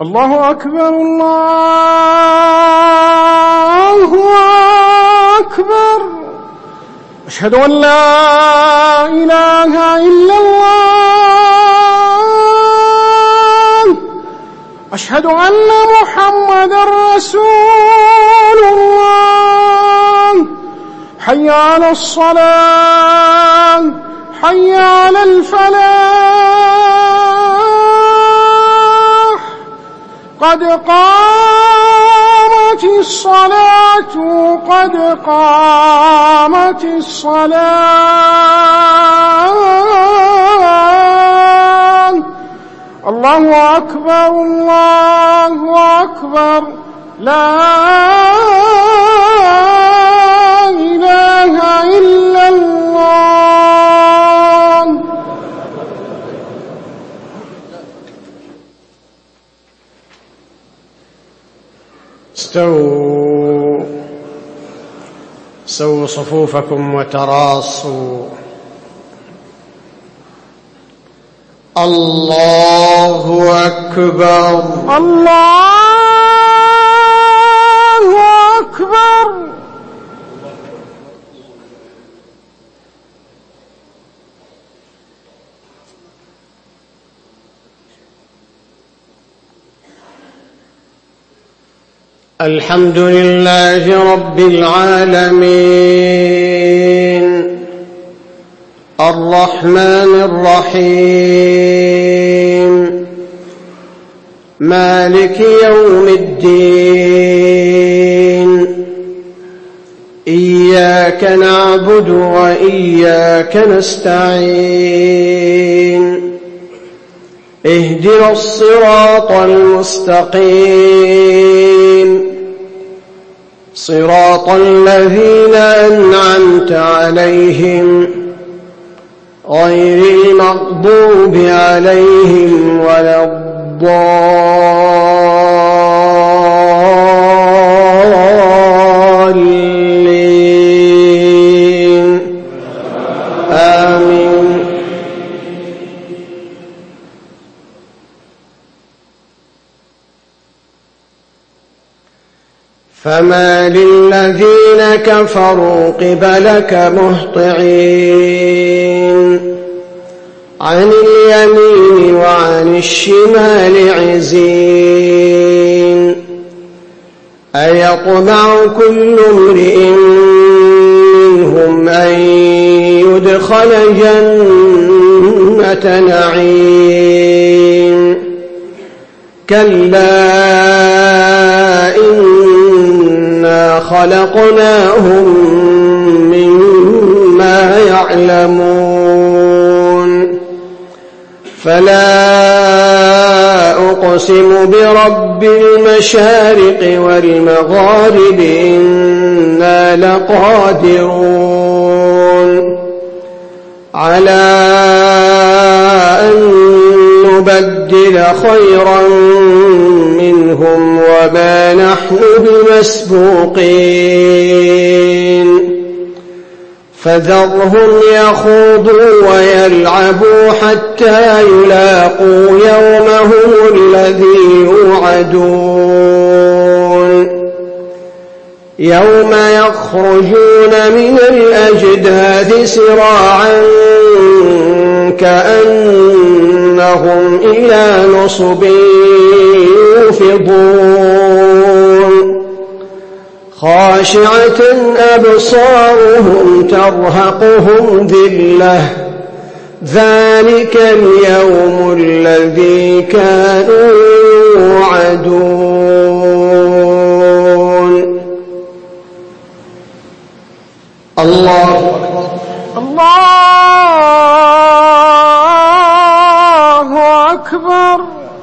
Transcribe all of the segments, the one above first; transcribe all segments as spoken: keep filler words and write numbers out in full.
الله أكبر الله أكبر. أشهد أن لا إله إلا الله. أشهد أن محمدًا رسول الله. حي على الصلاة حي على الفلاح. قد قامت الصلاة قد قامت الصلاة. الله أكبر الله أكبر. لا إله إلا الله. استووا سووا صفوفكم وتراصوا. الله أكبر الله أكبر. الحمد لله رب العالمين الرحمن الرحيم مالك يوم الدين. إياك نعبد وإياك نستعين. اهدنا الصراط المستقيم صراط الذين أنعمت عليهم غير المغضوب عليهم ولا الضالين. آمين. فما للذين كفروا قبلك مهطعين عن اليمين وعن الشمال عزين. أيطمع كل امرئ منهم أن يدخل جنة نعيم. كلا إنا خلقناهم مما يعلمون. فلا أقسم برب المشارق والمغارب إنا لقادرون على أن نبدل خيرا منهم وما نحن بمسبوقين. فذرهم يخوضوا ويلعبوا حتى يلاقوا يومهم الذي يوعدون. يوم يخرجون من الأجداث سراعا كأنهم إلى نصب يوفضون. خاشعة أبصارهم ترهقهم ذلة. ذلك اليوم الذي كانوا يوعدون. الله الله أكبر.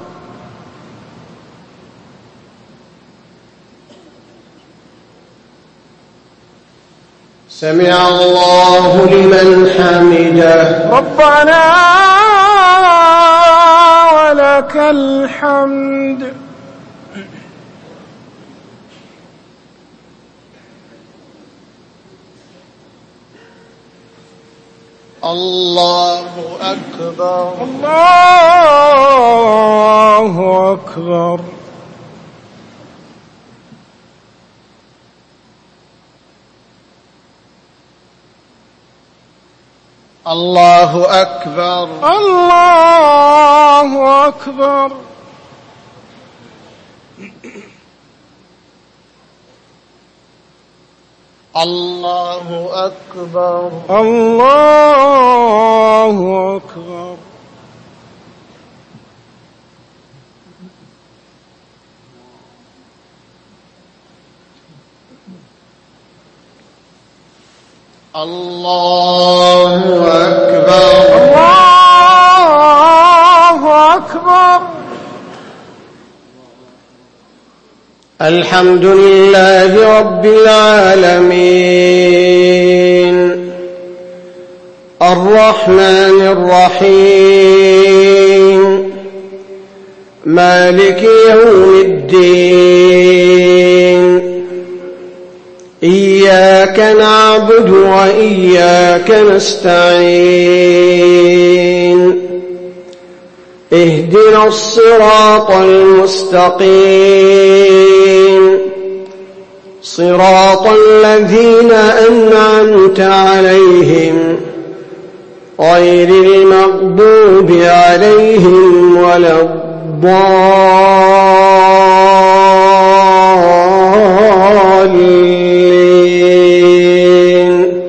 سمع الله لمن حمده. ربنا ولك الحمد. الله أكبر. الله الله أكبر. الله أكبر. الله أكبر. الله أكبر. الله أكبر. الله أكبر. الله أكبر. الحمد لله رب العالمين الرحمن الرحيم مالك يوم الدين إياك نعبد وإياك نستعين اهدنا الصراط المستقيم صراط الذين أنعمت عليهم غير المغضوب عليهم ولا الضالين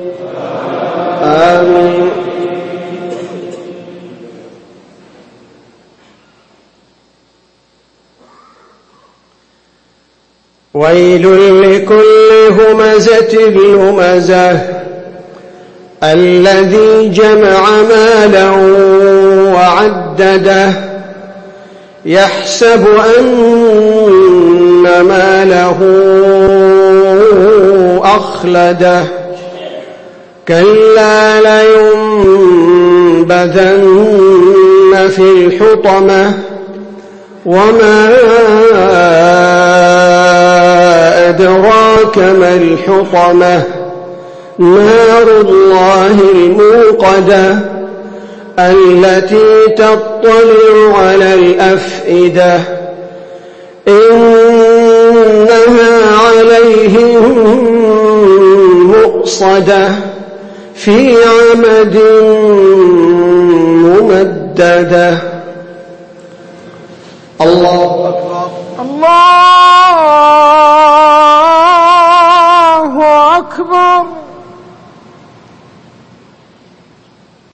آمين. ويل لكل همزة لمزة الذي جمع مالا وعدده يحسب أن ماله أخلده كلا لينبذن في الحطمة وما أدراك ما الحطمة نار الله الموقدة التي تطلع على الأفئدة إنها عليهم مؤصدة في عمد ممددة.